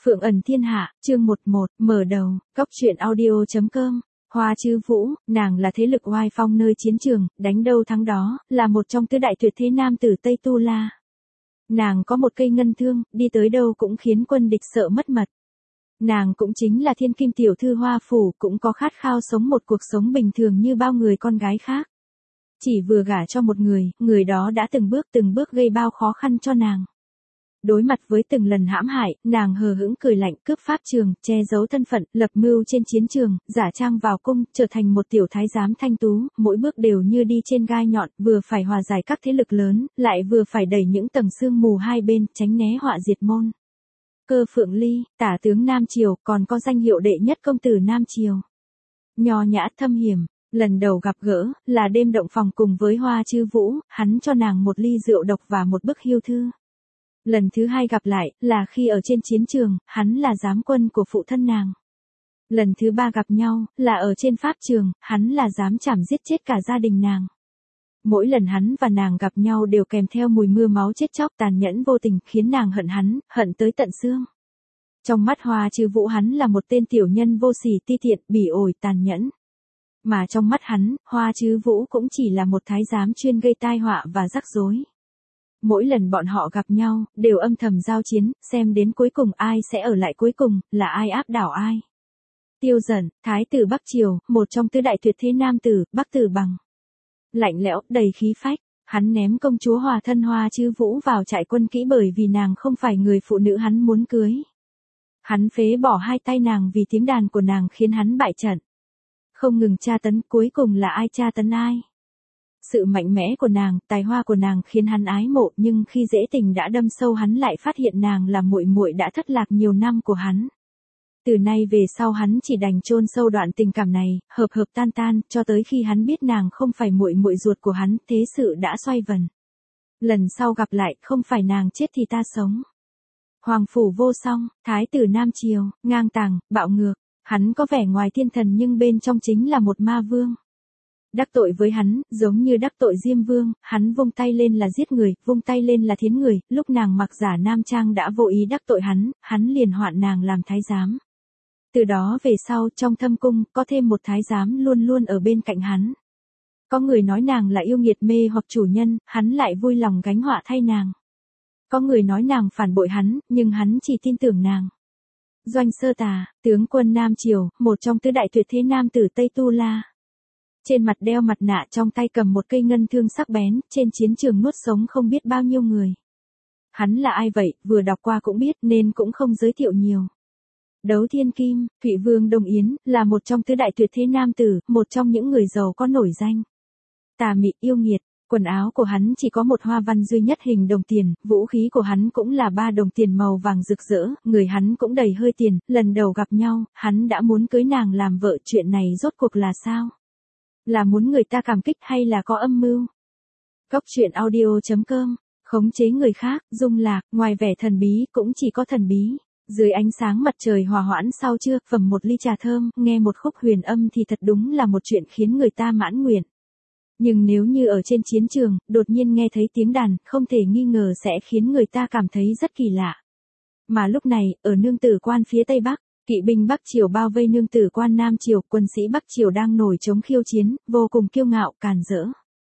Phượng ẩn thiên hạ, chương 11, mở đầu, Cóc truyện audio.com. Hoa Chư Vũ, nàng là thế lực oai phong nơi chiến trường, đánh đâu thắng đó, là một trong tứ đại tuyệt thế nam tử Tây Tu La. Nàng có một cây ngân thương, đi tới đâu cũng khiến quân địch sợ mất mật. Nàng cũng chính là thiên kim tiểu thư Hoa Phủ, cũng có khát khao sống một cuộc sống bình thường như bao người con gái khác. Chỉ vừa gả cho một người đó đã từng bước gây bao khó khăn cho nàng. Đối mặt với từng lần hãm hại, nàng hờ hững cười lạnh, cướp pháp trường, che giấu thân phận, lập mưu trên chiến trường, giả trang vào cung, trở thành một tiểu thái giám thanh tú, mỗi bước đều như đi trên gai nhọn, vừa phải hòa giải các thế lực lớn, lại vừa phải đẩy những tầng sương mù hai bên, tránh né họa diệt môn. Cơ Phượng Ly, tả tướng Nam Triều, còn có danh hiệu đệ nhất công tử Nam Triều. Nho nhã thâm hiểm. Lần đầu gặp gỡ, là đêm động phòng cùng với Hoa Chư Vũ, hắn cho nàng một ly rượu độc và một bức hiêu thư. Lần thứ hai gặp lại, là khi ở trên chiến trường, hắn là giám quân của phụ thân nàng. Lần thứ ba gặp nhau, là ở trên pháp trường, hắn là dám chảm giết chết cả gia đình nàng. Mỗi lần hắn và nàng gặp nhau đều kèm theo mùi mưa máu chết chóc tàn nhẫn vô tình, khiến nàng hận hắn, hận tới tận xương. Trong mắt Hoa Chư Vũ hắn là một tên tiểu nhân vô sỉ ti tiện, bỉ ổi tàn nhẫn. Mà trong mắt hắn, Hoa Chư Vũ cũng chỉ là một thái giám chuyên gây tai họa và rắc rối. Mỗi lần bọn họ gặp nhau, đều âm thầm giao chiến, xem đến cuối cùng ai sẽ ở lại cuối cùng, là ai áp đảo ai. Tiêu Dần, thái tử Bắc Triều, một trong tứ đại tuyệt thế nam tử, Bắc Tử Bằng. Lạnh lẽo, đầy khí phách, hắn ném công chúa hòa thân Hoa Chư Vũ vào trại quân kỹ bởi vì nàng không phải người phụ nữ hắn muốn cưới. Hắn phế bỏ hai tay nàng vì tiếng đàn của nàng khiến hắn bại trận. Không ngừng tra tấn, cuối cùng là ai tra tấn ai. Sự mạnh mẽ của nàng, tài hoa của nàng khiến hắn ái mộ, nhưng khi dễ tình đã đâm sâu hắn lại phát hiện nàng là muội muội đã thất lạc nhiều năm của hắn. Từ nay về sau hắn chỉ đành chôn sâu đoạn tình cảm này, hợp tan tan, cho tới khi hắn biết nàng không phải muội muội ruột của hắn, thế sự đã xoay vần. Lần sau gặp lại, không phải nàng chết thì ta sống. Hoàng phủ vô song, thái tử Nam Triều, ngang tàng, bạo ngược, hắn có vẻ ngoài thiên thần nhưng bên trong chính là một ma vương. Đắc tội với hắn, giống như đắc tội Diêm Vương, hắn vung tay lên là giết người, vung tay lên là thiến người, lúc nàng mặc giả nam trang đã vô ý đắc tội hắn liền hoạn nàng làm thái giám. Từ đó về sau, trong thâm cung, có thêm một thái giám luôn luôn ở bên cạnh hắn. Có người nói nàng là yêu nghiệt mê hoặc chủ nhân, hắn lại vui lòng gánh họa thay nàng. Có người nói nàng phản bội hắn, nhưng hắn chỉ tin tưởng nàng. Doanh Sơ Tà, tướng quân Nam Triều, một trong tứ đại tuyệt thế nam tử Tây Tu La. Trên mặt đeo mặt nạ, trong tay cầm một cây ngân thương sắc bén, trên chiến trường nuốt sống không biết bao nhiêu người. Hắn là ai vậy, vừa đọc qua cũng biết nên cũng không giới thiệu nhiều. Đấu Thiên Kim, Thụy Vương Đông Yến, là một trong tứ đại tuyệt thế nam tử, một trong những người giàu có nổi danh. Tà mị yêu nghiệt, quần áo của hắn chỉ có một hoa văn duy nhất hình đồng tiền, vũ khí của hắn cũng là 3 đồng tiền màu vàng rực rỡ, người hắn cũng đầy hơi tiền, lần đầu gặp nhau, hắn đã muốn cưới nàng làm vợ, chuyện này rốt cuộc là sao? Là muốn người ta cảm kích hay là có âm mưu? Cóc truyện audio.com, khống chế người khác, dung lạc, ngoài vẻ thần bí cũng chỉ có thần bí. Dưới ánh sáng mặt trời hòa hoãn sau trưa, phẩm một ly trà thơm, nghe một khúc huyền âm thì thật đúng là một chuyện khiến người ta mãn nguyện. Nhưng nếu như ở trên chiến trường, đột nhiên nghe thấy tiếng đàn, không thể nghi ngờ sẽ khiến người ta cảm thấy rất kỳ lạ. Mà lúc này, ở nương tử quan phía Tây Bắc, kỵ binh Bắc Triều bao vây nương tử quan Nam Triều, quân sĩ Bắc Triều đang nổi trống khiêu chiến, vô cùng kiêu ngạo, càn rỡ.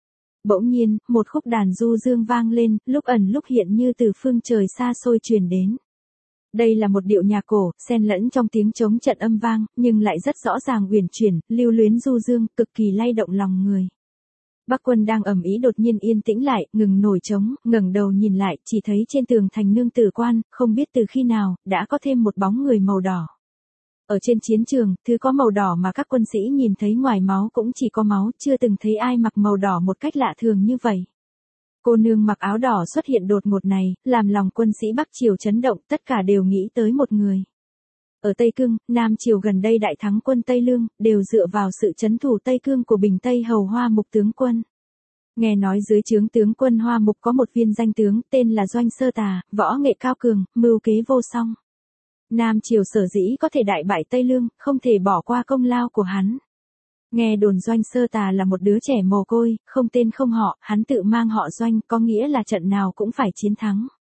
Bỗng nhiên, một khúc đàn du dương vang lên, lúc ẩn lúc hiện như từ phương trời xa xôi truyền đến. Đây là một điệu nhạc cổ, xen lẫn trong tiếng trống trận âm vang, nhưng lại rất rõ ràng uyển chuyển, lưu luyến du dương, cực kỳ lay động lòng người. Bắc quân đang ầm ĩ đột nhiên yên tĩnh lại, ngừng nổi trống, ngẩng đầu nhìn lại, chỉ thấy trên tường thành nương tử quan, không biết từ khi nào, đã có thêm một bóng người màu đỏ. Ở trên chiến trường, thứ có màu đỏ mà các quân sĩ nhìn thấy ngoài máu cũng chỉ có máu, chưa từng thấy ai mặc màu đỏ một cách lạ thường như vậy. Cô nương mặc áo đỏ xuất hiện đột ngột này, làm lòng quân sĩ Bắc Triều chấn động, tất cả đều nghĩ tới một người. Ở Tây Cương, Nam Triều gần đây đại thắng quân Tây Lương, đều dựa vào sự trấn thủ Tây Cương của Bình Tây Hầu Hoa Mục tướng quân. Nghe nói dưới trướng tướng quân Hoa Mục có một viên danh tướng, tên là Doanh Sơ Tà, võ nghệ cao cường, mưu kế vô song. Nam Triều sở dĩ có thể đại bại Tây Lương, không thể bỏ qua công lao của hắn. Nghe đồn Doanh Sơ Tà là một đứa trẻ mồ côi, không tên không họ, hắn tự mang họ Doanh, có nghĩa là trận nào cũng phải chiến thắng.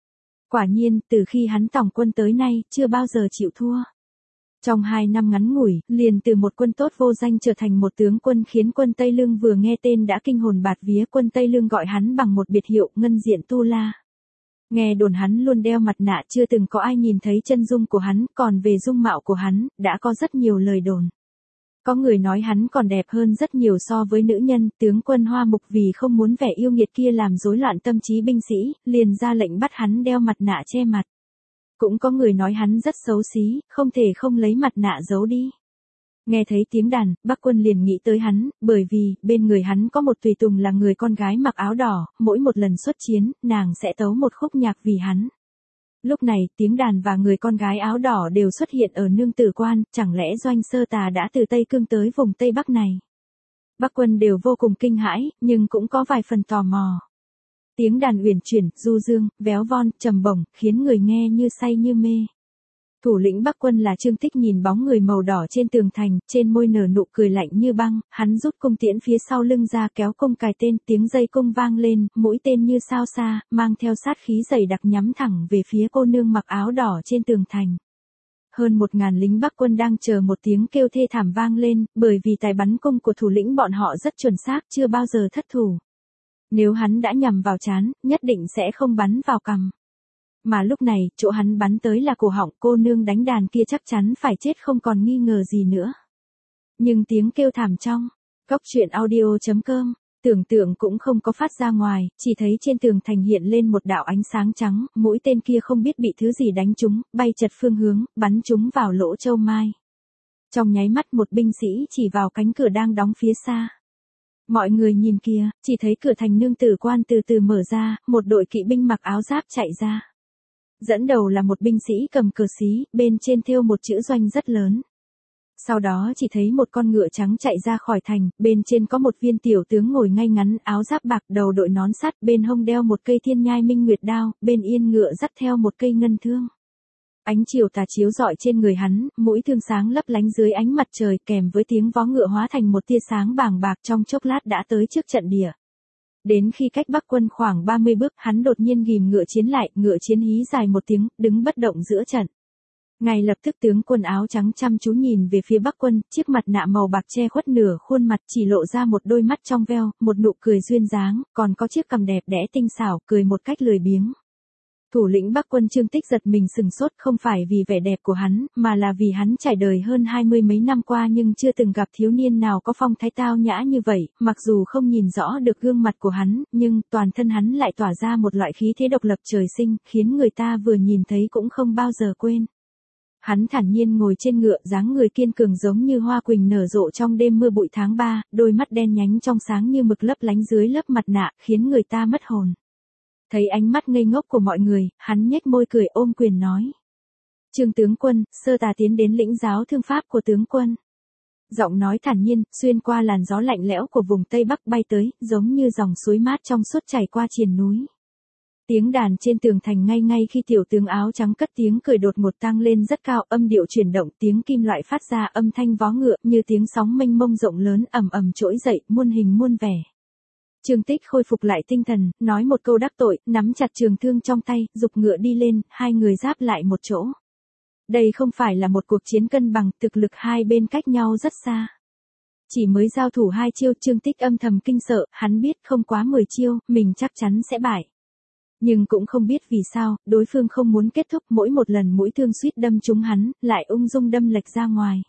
Quả nhiên, từ khi hắn tòng quân tới nay, chưa bao giờ chịu thua. Trong 2 năm ngắn ngủi, liền từ một quân tốt vô danh trở thành một tướng quân khiến quân Tây Lương vừa nghe tên đã kinh hồn bạt vía. Quân Tây Lương gọi hắn bằng một biệt hiệu Ngân Diện Tu La. Nghe đồn hắn luôn đeo mặt nạ, chưa từng có ai nhìn thấy chân dung của hắn, còn về dung mạo của hắn, đã có rất nhiều lời đồn. Có người nói hắn còn đẹp hơn rất nhiều so với nữ nhân. Tướng quân Hoa Mục vì không muốn vẻ yêu nghiệt kia làm rối loạn tâm trí binh sĩ, liền ra lệnh bắt hắn đeo mặt nạ che mặt. Cũng có người nói hắn rất xấu xí, không thể không lấy mặt nạ giấu đi. Nghe thấy tiếng đàn, Bắc Quân liền nghĩ tới hắn, bởi vì, bên người hắn có một tùy tùng là người con gái mặc áo đỏ, mỗi một lần xuất chiến, nàng sẽ tấu một khúc nhạc vì hắn. Lúc này, tiếng đàn và người con gái áo đỏ đều xuất hiện ở Nương Tử Quan, chẳng lẽ Doanh Sơ Tà đã từ Tây Cương tới vùng Tây Bắc này? Bắc Quân đều vô cùng kinh hãi, nhưng cũng có vài phần tò mò. Tiếng đàn uyển chuyển, du dương, véo von, trầm bổng, khiến người nghe như say như mê. Thủ lĩnh Bắc Quân là Trương Tích nhìn bóng người màu đỏ trên tường thành, trên môi nở nụ cười lạnh như băng, hắn rút cung tiễn phía sau lưng ra kéo cung cài tên, tiếng dây cung vang lên, mũi tên như sao xa, mang theo sát khí dày đặc nhắm thẳng về phía cô nương mặc áo đỏ trên tường thành. Hơn 1000 lính Bắc Quân đang chờ một tiếng kêu thê thảm vang lên, bởi vì tài bắn cung của thủ lĩnh bọn họ rất chuẩn xác, chưa bao giờ thất thủ. Nếu hắn đã nhằm vào trán, nhất định sẽ không bắn vào cằm. Mà lúc này, chỗ hắn bắn tới là cổ họng, cô nương đánh đàn kia chắc chắn phải chết không còn nghi ngờ gì nữa. Nhưng tiếng kêu thảm trong góc truyện audio.com, tưởng tượng cũng không có phát ra ngoài, chỉ thấy trên tường thành hiện lên một đạo ánh sáng trắng, mũi tên kia không biết bị thứ gì đánh trúng, bay chật phương hướng, bắn trúng vào lỗ châu mai. Trong nháy mắt một binh sĩ chỉ vào cánh cửa đang đóng phía xa. Mọi người nhìn kìa, chỉ thấy cửa thành Nương Tử Quan từ từ mở ra, một đội kỵ binh mặc áo giáp chạy ra. Dẫn đầu là một binh sĩ cầm cờ xí, bên trên thêu một chữ Doanh rất lớn. Sau đó chỉ thấy một con ngựa trắng chạy ra khỏi thành, bên trên có một viên tiểu tướng ngồi ngay ngắn, áo giáp bạc, đầu đội nón sắt, bên hông đeo một cây thiên nhai minh nguyệt đao, bên yên ngựa dắt theo một cây ngân thương. Ánh chiều tà chiếu rọi trên người hắn, mũi thương sáng lấp lánh dưới ánh mặt trời, kèm với tiếng vó ngựa hóa thành một tia sáng bàng bạc, trong chốc lát đã tới trước trận địa. Đến khi cách Bắc Quân khoảng 30 bước, hắn đột nhiên ghìm ngựa chiến lại, ngựa chiến hí dài một tiếng, đứng bất động giữa trận. Ngay lập tức tướng quân áo trắng chăm chú nhìn về phía Bắc Quân, chiếc mặt nạ màu bạc che khuất nửa khuôn mặt, chỉ lộ ra một đôi mắt trong veo, một nụ cười duyên dáng, còn có chiếc cằm đẹp đẽ tinh xảo, cười một cách lười biếng. Thủ lĩnh Bắc Quân Trương Tích giật mình sừng sốt, không phải vì vẻ đẹp của hắn, mà là vì hắn trải đời hơn 20 mấy năm qua nhưng chưa từng gặp thiếu niên nào có phong thái tao nhã như vậy, mặc dù không nhìn rõ được gương mặt của hắn, nhưng toàn thân hắn lại tỏa ra một loại khí thế độc lập trời sinh, khiến người ta vừa nhìn thấy cũng không bao giờ quên. Hắn thản nhiên ngồi trên ngựa, dáng người kiên cường giống như hoa quỳnh nở rộ trong đêm mưa bụi tháng 3, đôi mắt đen nhánh trong sáng như mực lấp lánh dưới lớp mặt nạ, khiến người ta mất hồn. Thấy ánh mắt ngây ngốc của mọi người, hắn nhếch môi cười ôm quyền nói. Trương tướng quân, Sơ Tà tiến đến lĩnh giáo thương pháp của tướng quân. Giọng nói thản nhiên, xuyên qua làn gió lạnh lẽo của vùng Tây Bắc bay tới, giống như dòng suối mát trong suốt chảy qua triền núi. Tiếng đàn trên tường thành ngay khi tiểu tướng áo trắng cất tiếng cười đột ngột tăng lên rất cao, âm điệu chuyển động, tiếng kim loại phát ra âm thanh vó ngựa như tiếng sóng mênh mông rộng lớn ầm ầm trỗi dậy, muôn hình muôn vẻ. Trương Tích khôi phục lại tinh thần, nói một câu đắc tội, nắm chặt trường thương trong tay, giục ngựa đi lên, hai người giáp lại một chỗ. Đây không phải là một cuộc chiến cân bằng, thực lực hai bên cách nhau rất xa. Chỉ mới giao thủ 2 chiêu, Trương Tích âm thầm kinh sợ, hắn biết không quá 10 chiêu, mình chắc chắn sẽ bại. Nhưng cũng không biết vì sao, đối phương không muốn kết thúc, mỗi một lần mũi thương suýt đâm trúng hắn, lại ung dung đâm lệch ra ngoài.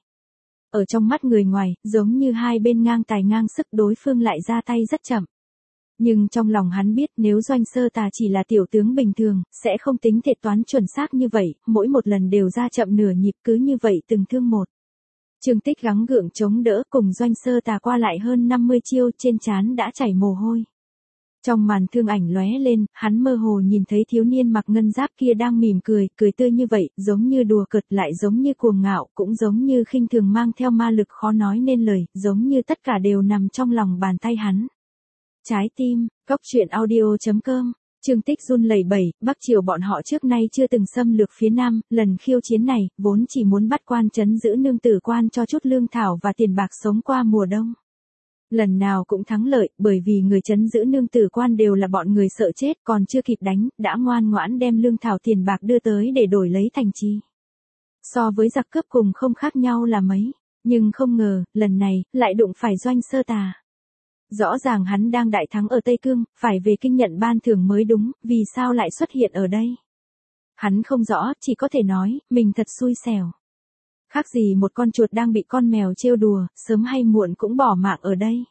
Ở trong mắt người ngoài, giống như hai bên ngang tài ngang sức, đối phương lại ra tay rất chậm. Nhưng trong lòng hắn biết nếu Doanh Sơ Tà chỉ là tiểu tướng bình thường, sẽ không tính thể toán chuẩn xác như vậy, mỗi một lần đều ra chậm nửa nhịp, cứ như vậy từng thương một. Trương Tích gắng gượng chống đỡ, cùng Doanh Sơ Tà qua lại hơn 50 chiêu, trên trán đã chảy mồ hôi. Trong màn thương ảnh lóe lên, hắn mơ hồ nhìn thấy thiếu niên mặc ngân giáp kia đang mỉm cười, cười tươi như vậy, giống như đùa cợt lại giống như cuồng ngạo, cũng giống như khinh thường mang theo ma lực khó nói nên lời, giống như tất cả đều nằm trong lòng bàn tay hắn. Trái tim, góc truyện audio.com, Trương Tích run lẩy bẩy, Bắc Triều bọn họ trước nay chưa từng xâm lược phía Nam, lần khiêu chiến này, vốn chỉ muốn bắt quan trấn giữ Nương Tử Quan cho chút lương thảo và tiền bạc sống qua mùa đông. Lần nào cũng thắng lợi, bởi vì người trấn giữ nương tử quan đều là bọn người sợ chết, còn chưa kịp đánh, đã ngoan ngoãn đem lương thảo tiền bạc đưa tới để đổi lấy thành trì. So với giặc cướp cùng không khác nhau là mấy, nhưng không ngờ, lần này, lại đụng phải Doanh Sơ Tà. Rõ ràng hắn đang đại thắng ở Tây Cương, phải về kinh nhận ban thưởng mới đúng, vì sao lại xuất hiện ở đây? Hắn không rõ, chỉ có thể nói, mình thật xui xẻo. Khác gì một con chuột đang bị con mèo trêu đùa, sớm hay muộn cũng bỏ mạng ở đây.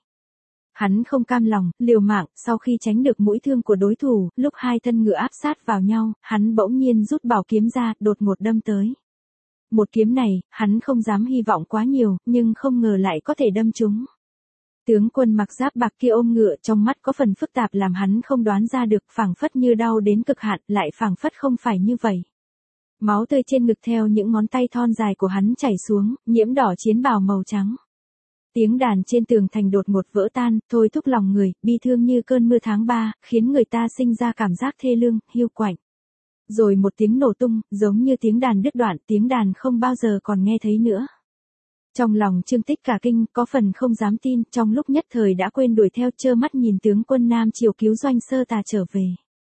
Hắn không cam lòng, liều mạng, sau khi tránh được mũi thương của đối thủ, lúc hai thân ngựa áp sát vào nhau, hắn bỗng nhiên rút bảo kiếm ra, đột ngột đâm tới. Một kiếm này, hắn không dám hy vọng quá nhiều, nhưng không ngờ lại có thể đâm trúng. Tướng quân mặc giáp bạc kia ôm ngựa, trong mắt có phần phức tạp làm hắn không đoán ra được, phảng phất như đau đến cực hạn, lại phảng phất không phải như vậy. Máu tươi trên ngực theo những ngón tay thon dài của hắn chảy xuống, nhiễm đỏ chiến bào màu trắng. Tiếng đàn trên tường thành đột ngột vỡ tan, thôi thúc lòng người, bi thương như cơn mưa tháng 3, khiến người ta sinh ra cảm giác thê lương, hiu quạnh. Rồi một tiếng nổ tung, giống như tiếng đàn đứt đoạn, tiếng đàn không bao giờ còn nghe thấy nữa. Trong lòng Trương Tích cả kinh, có phần không dám tin, trong lúc nhất thời đã quên đuổi theo, trơ mắt nhìn tướng quân Nam Triều cứu Doanh Sơ Tà trở về.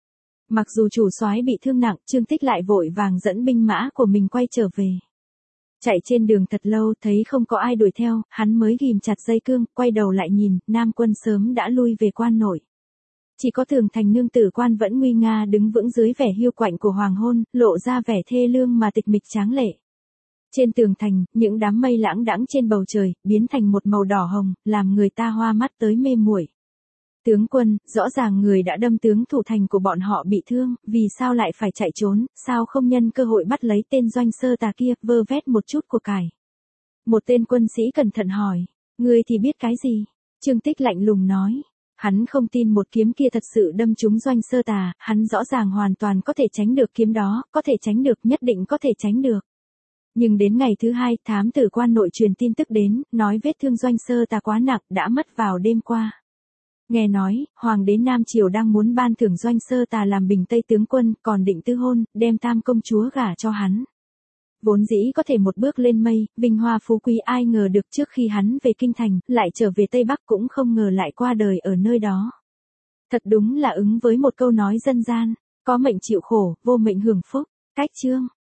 Mặc dù chủ soái bị thương nặng, Trương Tích lại vội vàng dẫn binh mã của mình quay trở về. Chạy trên đường thật lâu, thấy không có ai đuổi theo, hắn mới ghìm chặt dây cương, quay đầu lại nhìn, Nam quân sớm đã lui về quan nội. Chỉ có Tường Thành nương tử quan vẫn nguy nga đứng vững dưới vẻ hiu quạnh của hoàng hôn, lộ ra vẻ thê lương mà tịch mịch tráng lệ. Trên tường thành, những đám mây lãng đãng trên bầu trời, biến thành một màu đỏ hồng, làm người ta hoa mắt tới mê muội. Tướng quân, rõ ràng người đã đâm tướng thủ thành của bọn họ bị thương, vì sao lại phải chạy trốn, sao không nhân cơ hội bắt lấy tên Doanh Sơ Tà kia, vơ vét một chút của cải. Một tên quân sĩ cẩn thận hỏi, ngươi thì biết cái gì? Trương Tích lạnh lùng nói. Hắn không tin một kiếm kia thật sự đâm trúng Doanh Sơ Tà, hắn rõ ràng hoàn toàn có thể tránh được kiếm đó, có thể tránh được, nhất định có thể tránh được. Nhưng đến ngày thứ hai, thám tử quan nội truyền tin tức đến, nói vết thương Doanh Sơ Tà quá nặng, đã mất vào đêm qua. Nghe nói, Hoàng đế Nam Triều đang muốn ban thưởng Doanh Sơ Tà làm bình Tây tướng quân, còn định tư hôn, đem Tam công chúa gả cho hắn. Vốn dĩ có thể một bước lên mây, vinh hoa phú quý, ai ngờ được trước khi hắn về kinh thành, lại trở về Tây Bắc, cũng không ngờ lại qua đời ở nơi đó. Thật đúng là ứng với một câu nói dân gian, có mệnh chịu khổ, vô mệnh hưởng phúc. Cách chương